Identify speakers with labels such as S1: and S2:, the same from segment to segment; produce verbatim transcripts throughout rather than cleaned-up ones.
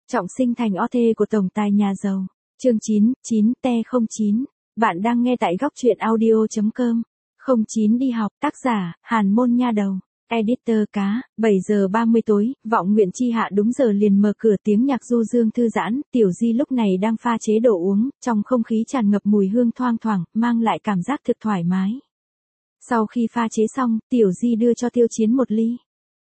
S1: Trọng sinh thành o tê của tổng tài nhà giàu. Chương chín, chín T không chín. Bạn đang nghe tại góc truyện audio chấm com. không chín đi học, tác giả, Hàn Môn Nha Đầu. Editor cá, bảy giờ ba mươi tối, Vọng Nguyện Chi Hạ đúng giờ liền mở cửa, tiếng nhạc du dương thư giãn, Tiểu Di lúc này đang pha chế đồ uống, trong không khí tràn ngập mùi hương thoang thoảng, mang lại cảm giác thực thoải mái. Sau khi pha chế xong, Tiểu Di đưa cho Tiêu Chiến một ly.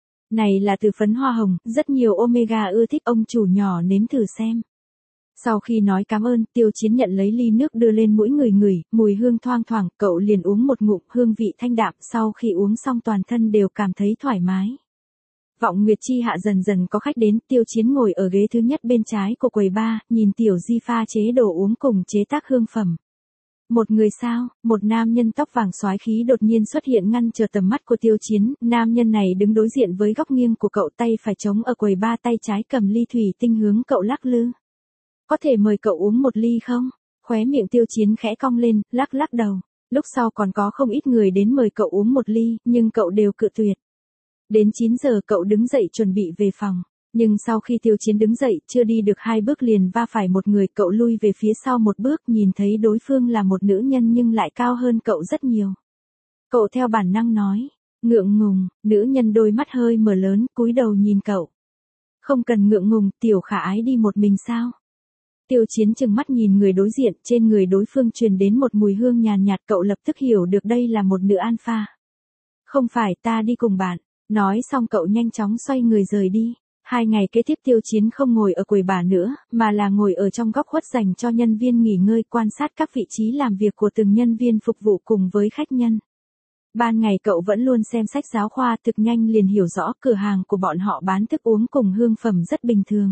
S1: Này là từ phấn hoa hồng, rất nhiều omega ưa thích, ông chủ nhỏ nếm thử xem. Sau khi nói cảm ơn, Tiêu Chiến nhận lấy ly nước đưa lên mũi người ngửi, mùi hương thoang thoảng, cậu liền uống một ngụm, hương vị thanh đạm, sau khi uống xong toàn thân đều cảm thấy thoải mái. Vọng Nguyệt Chi Hạ dần dần có khách đến, Tiêu Chiến ngồi ở ghế thứ nhất bên trái của quầy bar, nhìn Tiểu Di pha chế đồ uống cùng chế tác hương phẩm. Một người sao, một nam nhân tóc vàng soái khí đột nhiên xuất hiện ngăn trở tầm mắt của Tiêu Chiến, nam nhân này đứng đối diện với góc nghiêng của cậu, tay phải chống ở quầy bar, tay trái cầm ly thủy tinh hướng cậu lắc lư. Có thể mời cậu uống một ly không? Khóe miệng Tiêu Chiến khẽ cong lên, lắc lắc đầu. Lúc sau còn có không ít người đến mời cậu uống một ly, nhưng cậu đều cự tuyệt. Đến chín giờ cậu đứng dậy chuẩn bị về phòng. Nhưng sau khi Tiêu Chiến đứng dậy, chưa đi được hai bước liền va phải một người, cậu lui về phía sau một bước, nhìn thấy đối phương là một nữ nhân nhưng lại cao hơn cậu rất nhiều. Cậu theo bản năng nói, ngượng ngùng, nữ nhân đôi mắt hơi mở lớn, cúi đầu nhìn cậu. Không cần ngượng ngùng, tiểu khả ái đi một mình sao? Tiêu Chiến chừng mắt nhìn người đối diện, trên người đối phương truyền đến một mùi hương nhàn nhạt, cậu lập tức hiểu được đây là một nữ alpha. Không phải, ta đi cùng bạn. Nói xong cậu nhanh chóng xoay người rời đi. Hai ngày kế tiếp Tiêu Chiến không ngồi ở quầy bar nữa, mà là ngồi ở trong góc khuất dành cho nhân viên nghỉ ngơi, quan sát các vị trí làm việc của từng nhân viên phục vụ cùng với khách nhân. Ban ngày cậu vẫn luôn xem sách giáo khoa, thực nhanh liền hiểu rõ cửa hàng của bọn họ bán thức uống cùng hương phẩm rất bình thường.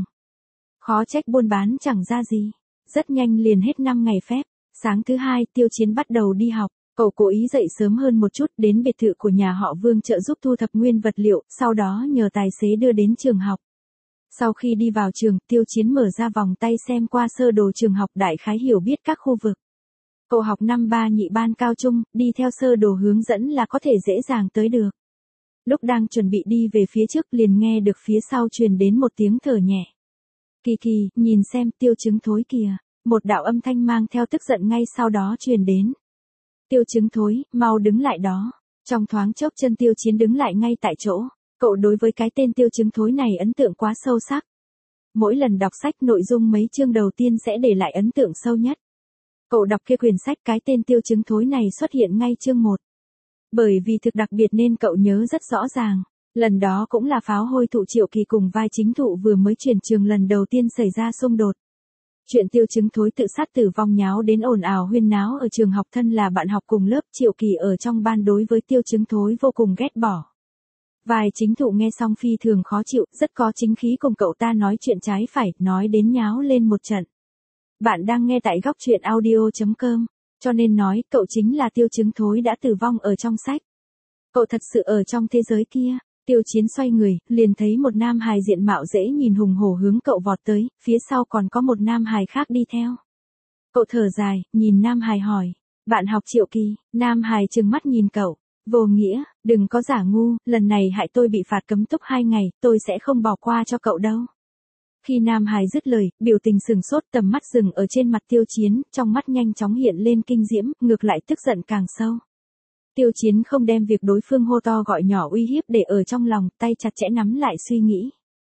S1: Khó trách buôn bán chẳng ra gì. Rất nhanh liền hết năm ngày phép. Sáng thứ hai, Tiêu Chiến bắt đầu đi học. Cậu cố ý dậy sớm hơn một chút, đến biệt thự của nhà họ Vương trợ giúp thu thập nguyên vật liệu, sau đó nhờ tài xế đưa đến trường học. Sau khi đi vào trường, Tiêu Chiến mở ra vòng tay xem qua sơ đồ trường học, đại khái hiểu biết các khu vực. Cậu học năm ba nhị ban cao trung, đi theo sơ đồ hướng dẫn là có thể dễ dàng tới được. Lúc đang chuẩn bị đi về phía trước liền nghe được phía sau truyền đến một tiếng thở nhẹ. Kỳ kỳ, nhìn xem, Tiêu Chứng thối kìa. Một đạo âm thanh mang theo tức giận ngay sau đó truyền đến. Tiêu Chứng thối, mau đứng lại đó. Trong thoáng chốc chân Tiêu Chiến đứng lại ngay tại chỗ. Cậu đối với cái tên Tiêu Chứng thối này ấn tượng quá sâu sắc. Mỗi lần đọc sách, nội dung mấy chương đầu tiên sẽ để lại ấn tượng sâu nhất. Cậu đọc kia quyển sách, cái tên Tiêu Chứng thối này xuất hiện ngay chương một. Bởi vì thực đặc biệt nên cậu nhớ rất rõ ràng. Lần đó cũng là pháo hôi thụ Triệu Kỳ cùng vai chính thụ vừa mới chuyển trường lần đầu tiên xảy ra xung đột. Chuyện Tiêu Chứng thối tự sát tử vong nháo đến ồn ào huyên náo ở trường học, thân là bạn học cùng lớp, Triệu Kỳ ở trong ban đối với Tiêu Chứng thối vô cùng ghét bỏ. Vai chính thụ nghe xong phi thường khó chịu, rất có chính khí cùng cậu ta nói chuyện trái phải, nói đến nháo lên một trận. Bạn đang nghe tại góc truyện audio chấm com, cho nên nói cậu chính là Tiêu Chứng thối đã tử vong ở trong sách. Cậu thật sự ở trong thế giới kia. Tiêu Chiến xoay người, liền thấy một nam hài diện mạo dễ nhìn hùng hổ hướng cậu vọt tới, phía sau còn có một nam hài khác đi theo. Cậu thở dài, nhìn nam hài hỏi, bạn học Triệu Kỳ? Nam hài trừng mắt nhìn cậu, vô nghĩa, đừng có giả ngu, lần này hại tôi bị phạt cấm túc hai ngày, tôi sẽ không bỏ qua cho cậu đâu. Khi nam hài dứt lời, biểu tình sừng sốt, tầm mắt dừng ở trên mặt Tiêu Chiến, trong mắt nhanh chóng hiện lên kinh diễm, ngược lại tức giận càng sâu. Tiêu Chiến không đem việc đối phương hô to gọi nhỏ uy hiếp để ở trong lòng, tay chặt chẽ nắm lại suy nghĩ.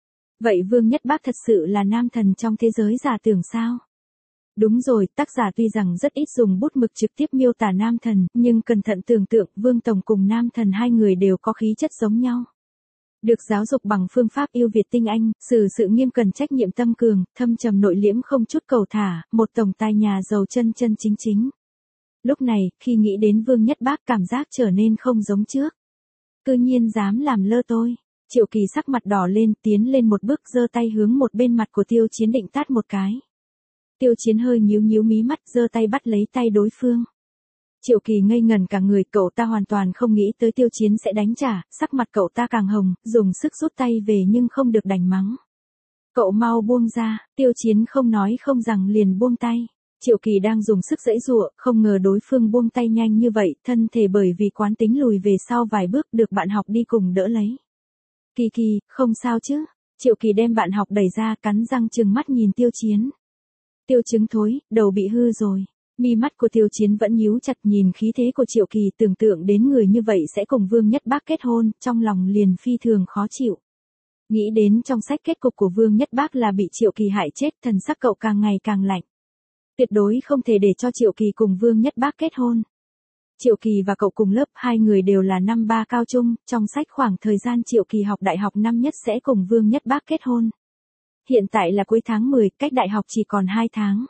S1: Vậy Vương Nhất Bác thật sự là nam thần trong thế giới giả tưởng sao? Đúng rồi, tác giả tuy rằng rất ít dùng bút mực trực tiếp miêu tả nam thần, nhưng cẩn thận tưởng tượng, Vương Tổng cùng nam thần hai người đều có khí chất giống nhau. Được giáo dục bằng phương pháp yêu Việt tinh anh, xử sự nghiêm cẩn, trách nhiệm tâm cường, thâm trầm nội liễm, không chút cầu thả, một tổng tài nhà giàu chân chân chính chính. Lúc này, khi nghĩ đến Vương Nhất Bác, cảm giác trở nên không giống trước. Cư nhiên dám làm lơ tôi. Triệu Kỳ sắc mặt đỏ lên, tiến lên một bước, giơ tay hướng một bên mặt của Tiêu Chiến định tát một cái. Tiêu Chiến hơi nhíu nhíu mí mắt, giơ tay bắt lấy tay đối phương. Triệu Kỳ ngây ngần cả người, cậu ta hoàn toàn không nghĩ tới Tiêu Chiến sẽ đánh trả, sắc mặt cậu ta càng hồng, dùng sức rút tay về nhưng không được đành mắng. Cậu mau buông ra. Tiêu Chiến không nói không rằng liền buông tay. Triệu Kỳ đang dùng sức giãy giụa, không ngờ đối phương buông tay nhanh như vậy, thân thể bởi vì quán tính lùi về sau vài bước, được bạn học đi cùng đỡ lấy. Kỳ Kỳ, không sao chứ? Triệu Kỳ đem bạn học đẩy ra, cắn răng trừng mắt nhìn Tiêu Chiến. Tiêu Chứng thối, đầu bị hư rồi. Mi mắt của Tiêu Chiến vẫn nhíu chặt, nhìn khí thế của Triệu Kỳ, tưởng tượng đến người như vậy sẽ cùng Vương Nhất Bác kết hôn, trong lòng liền phi thường khó chịu. Nghĩ đến trong sách kết cục của Vương Nhất Bác là bị Triệu Kỳ hại chết, thần sắc cậu càng ngày càng lạnh. Tuyệt đối không thể để cho Triệu Kỳ cùng Vương Nhất Bác kết hôn. Triệu Kỳ và cậu cùng lớp, hai người đều là năm ba cao trung, trong sách khoảng thời gian Triệu Kỳ học đại học năm nhất sẽ cùng Vương Nhất Bác kết hôn. Hiện tại là cuối tháng mười, cách đại học chỉ còn hai tháng.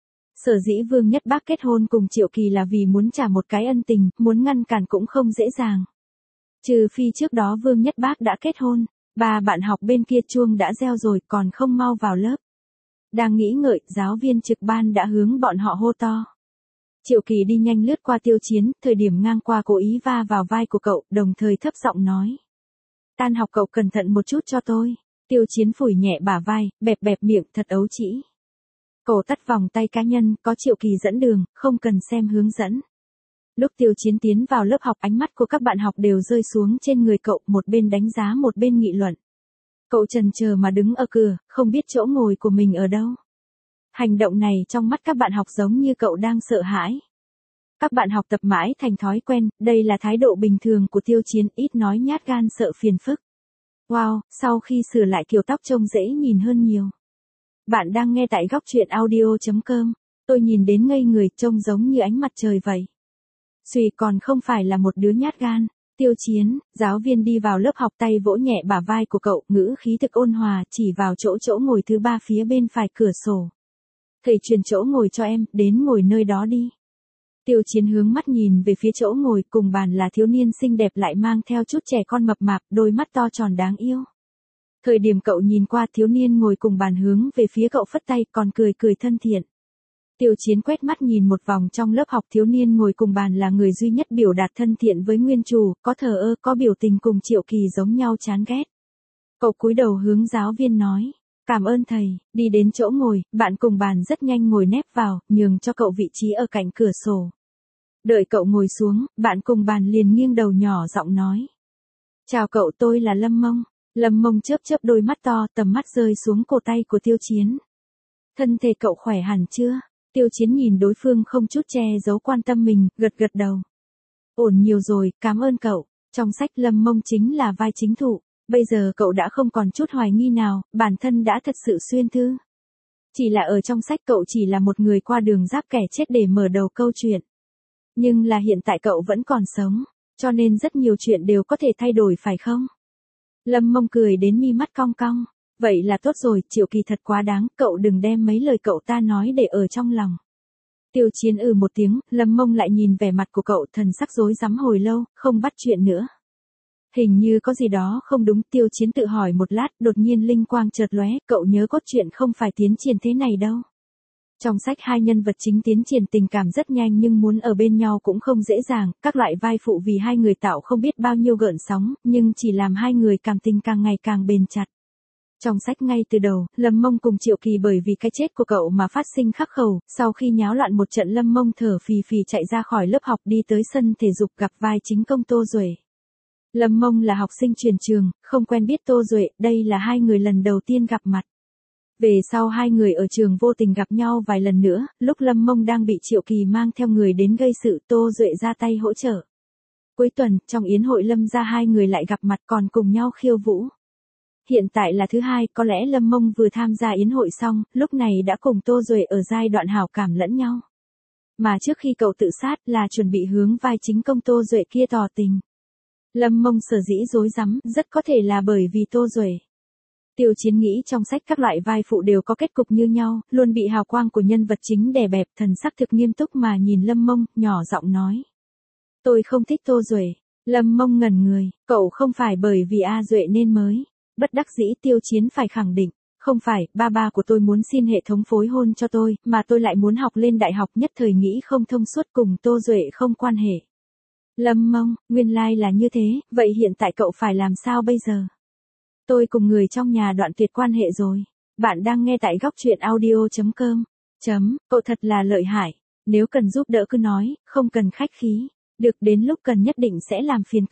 S1: Sở dĩ Vương Nhất Bác kết hôn cùng Triệu Kỳ là vì muốn trả một cái ân tình, muốn ngăn cản cũng không dễ dàng. Trừ phi trước đó Vương Nhất Bác đã kết hôn, ba bạn học bên kia chuông đã reo rồi còn không mau vào lớp. Đang nghĩ ngợi, giáo viên trực ban đã hướng bọn họ hô to. Triệu Kỳ đi nhanh lướt qua Tiêu Chiến, thời điểm ngang qua cố ý va vào vai của cậu, đồng thời thấp giọng nói. Tan học cậu cẩn thận một chút cho tôi. Tiêu Chiến phủi nhẹ bả vai, bẹp bẹp miệng, thật ấu trĩ. Cổ tắt vòng tay cá nhân, có Triệu Kỳ dẫn đường, không cần xem hướng dẫn. Lúc Tiêu Chiến tiến vào lớp học, ánh mắt của các bạn học đều rơi xuống trên người cậu, một bên đánh giá một bên nghị luận. Cậu chần chờ mà đứng ở cửa, không biết chỗ ngồi của mình ở đâu. Hành động này trong mắt các bạn học giống như cậu đang sợ hãi. Các bạn học tập mãi thành thói quen, đây là thái độ bình thường của Tiêu Chiến, ít nói nhát gan sợ phiền phức. Wow, sau khi sửa lại kiểu tóc trông dễ nhìn hơn nhiều. Bạn đang nghe tại góc truyện audio chấm com. Tôi nhìn đến ngây người, trông giống như ánh mặt trời vậy. Xuy còn không phải là một đứa nhát gan. Tiêu Chiến, giáo viên đi vào lớp học, tay vỗ nhẹ bả vai của cậu, ngữ khí thực ôn hòa, chỉ vào chỗ chỗ ngồi thứ ba phía bên phải cửa sổ. Thầy truyền chỗ ngồi cho em, đến ngồi nơi đó đi. Tiêu Chiến hướng mắt nhìn về phía chỗ ngồi, cùng bàn là thiếu niên xinh đẹp lại mang theo chút trẻ con mập mạp, đôi mắt to tròn đáng yêu. Thời điểm cậu nhìn qua, thiếu niên ngồi cùng bàn hướng về phía cậu phất tay, còn cười cười thân thiện. Tiêu Chiến quét mắt nhìn một vòng trong lớp học, thiếu niên ngồi cùng bàn là người duy nhất biểu đạt thân thiện với nguyên chủ, có thờ ơ, có biểu tình cùng Triệu Kỳ giống nhau chán ghét. Cậu cúi đầu hướng giáo viên nói. Cảm ơn thầy, đi đến chỗ ngồi, bạn cùng bàn rất nhanh ngồi nép vào, nhường cho cậu vị trí ở cạnh cửa sổ. Đợi cậu ngồi xuống, bạn cùng bàn liền nghiêng đầu nhỏ giọng nói. Chào cậu, tôi là Lâm Mông. Lâm Mông chớp chớp đôi mắt to, tầm mắt rơi xuống cổ tay của Tiêu Chiến. Thân thể cậu khỏe hẳn chưa? Tiêu Chiến nhìn đối phương không chút che giấu quan tâm mình, gật gật đầu. Ổn nhiều rồi, cảm ơn cậu. Trong sách Lâm Mông chính là vai chính thụ. Bây giờ cậu đã không còn chút hoài nghi nào, bản thân đã thật sự xuyên thư. Chỉ là ở trong sách cậu chỉ là một người qua đường giáp kẻ chết để mở đầu câu chuyện. Nhưng là hiện tại cậu vẫn còn sống, cho nên rất nhiều chuyện đều có thể thay đổi phải không? Lâm Mông cười đến mi mắt cong cong. Vậy là tốt rồi, Triệu Kỳ thật quá đáng, cậu đừng đem mấy lời cậu ta nói để ở trong lòng. Tiêu Chiến ừ một tiếng, Lâm Mông lại nhìn vẻ mặt của cậu, thần sắc rối rắm hồi lâu, không bắt chuyện nữa. Hình như có gì đó không đúng, Tiêu Chiến tự hỏi một lát, đột nhiên linh quang chợt lóe, cậu nhớ cốt truyện không phải tiến triển thế này đâu. Trong sách hai nhân vật chính tiến triển tình cảm rất nhanh nhưng muốn ở bên nhau cũng không dễ dàng, các loại vai phụ vì hai người tạo không biết bao nhiêu gợn sóng, nhưng chỉ làm hai người cảm tình càng ngày càng bền chặt. Trong sách ngay từ đầu, Lâm Mông cùng Triệu Kỳ bởi vì cái chết của cậu mà phát sinh khắc khẩu, sau khi nháo loạn một trận Lâm Mông thở phì phì chạy ra khỏi lớp học đi tới sân thể dục gặp vai chính công Tô Duệ. Lâm Mông là học sinh truyền trường, không quen biết Tô Duệ, đây là hai người lần đầu tiên gặp mặt. Về sau hai người ở trường vô tình gặp nhau vài lần nữa, lúc Lâm Mông đang bị Triệu Kỳ mang theo người đến gây sự, Tô Duệ ra tay hỗ trợ. Cuối tuần, trong yến hội Lâm gia hai người lại gặp mặt còn cùng nhau khiêu vũ. Hiện tại là thứ hai, có lẽ Lâm Mông vừa tham gia yến hội xong, lúc này đã cùng Tô Duệ ở giai đoạn hảo cảm lẫn nhau. Mà trước khi cậu tự sát là chuẩn bị hướng vai chính công Tô Duệ kia tỏ tình. Lâm Mông sở dĩ rối rắm, rất có thể là bởi vì Tô Duệ. Tiêu Chiến nghĩ trong sách các loại vai phụ đều có kết cục như nhau, luôn bị hào quang của nhân vật chính đè bẹp, thần sắc thực nghiêm túc mà nhìn Lâm Mông, nhỏ giọng nói. Tôi không thích Tô Duệ. Lâm Mông ngẩn người, cậu không phải bởi vì A Duệ nên mới. Bất đắc dĩ Tiêu Chiến phải khẳng định, không phải, ba ba của tôi muốn xin hệ thống phối hôn cho tôi, mà tôi lại muốn học lên đại học, nhất thời nghĩ không thông suốt, cùng Tô Duệ không quan hệ. Lâm Mông, nguyên lai là như thế, vậy hiện tại cậu phải làm sao bây giờ? Tôi cùng người trong nhà đoạn tuyệt quan hệ rồi. Bạn đang nghe tại góc truyện audio chấm com. Chấm, cậu thật là lợi hại. Nếu cần giúp đỡ cứ nói, không cần khách khí. Được, đến lúc cần nhất định sẽ làm phiền cậu.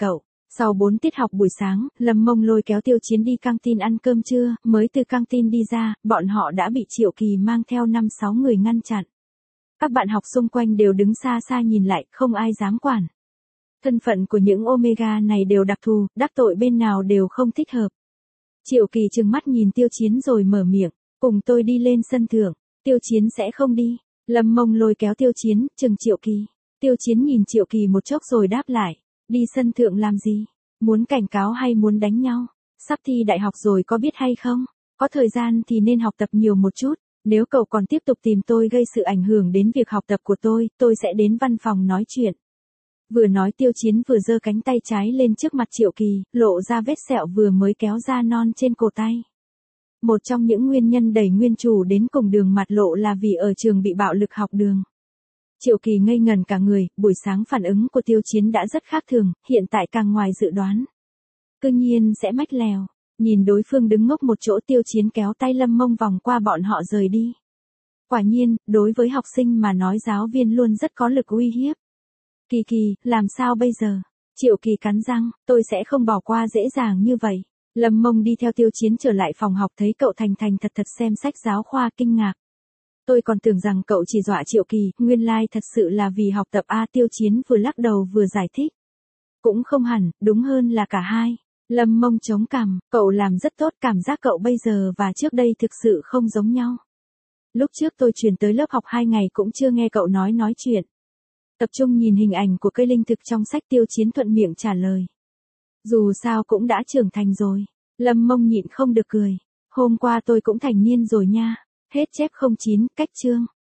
S1: Sau bốn tiết học buổi sáng, Lâm Mông lôi kéo Tiêu Chiến đi căng tin ăn cơm trưa, mới từ căng tin đi ra, bọn họ đã bị Triệu Kỳ mang theo năm sáu người ngăn chặn. Các bạn học xung quanh đều đứng xa xa nhìn lại, không ai dám quản. Thân phận của những Omega này đều đặc thù, đắc tội bên nào đều không thích hợp. Triệu Kỳ trừng mắt nhìn Tiêu Chiến rồi mở miệng, cùng tôi đi lên sân thượng. Tiêu Chiến sẽ không đi. Lâm Mông lôi kéo Tiêu Chiến, chừng Triệu Kỳ. Tiêu Chiến nhìn Triệu Kỳ một chốc rồi đáp lại, đi sân thượng làm gì? Muốn cảnh cáo hay muốn đánh nhau? Sắp thi đại học rồi có biết hay không? Có thời gian thì nên học tập nhiều một chút. Nếu cậu còn tiếp tục tìm tôi gây sự ảnh hưởng đến việc học tập của tôi, tôi sẽ đến văn phòng nói chuyện. Vừa nói Tiêu Chiến vừa giơ cánh tay trái lên trước mặt Triệu Kỳ, lộ ra vết sẹo vừa mới kéo ra non trên cổ tay. Một trong những nguyên nhân đẩy nguyên chủ đến cùng đường mặt lộ là vì ở trường bị bạo lực học đường. Triệu Kỳ ngây ngần cả người, buổi sáng phản ứng của Tiêu Chiến đã rất khác thường, hiện tại càng ngoài dự đoán. Cứ nhiên sẽ mách lèo, nhìn đối phương đứng ngốc một chỗ, Tiêu Chiến kéo tay Lâm Mông vòng qua bọn họ rời đi. Quả nhiên, đối với học sinh mà nói giáo viên luôn rất có lực uy hiếp. Kỳ Kỳ, làm sao bây giờ? Triệu Kỳ cắn răng, tôi sẽ không bỏ qua dễ dàng như vậy. Lâm Mông đi theo Tiêu Chiến trở lại phòng học, thấy cậu thành thành thật thật xem sách giáo khoa, kinh ngạc. Tôi còn tưởng rằng cậu chỉ dọa Triệu Kỳ, nguyên lai thật sự là vì học tập a. Tiêu Chiến vừa lắc đầu vừa giải thích. Cũng không hẳn, đúng hơn là cả hai. Lâm Mông chống cằm, cậu làm rất tốt, cảm giác cậu bây giờ và trước đây thực sự không giống nhau. Lúc trước tôi chuyển tới lớp học hai ngày cũng chưa nghe cậu nói nói chuyện. Tập trung nhìn hình ảnh của cây linh thực trong sách, Tiêu Chiến thuận miệng trả lời. Dù sao cũng đã trưởng thành rồi. Lâm Mông nhịn không được cười. Hôm qua tôi cũng thành niên rồi nha. Hết chép không chín, cách chương.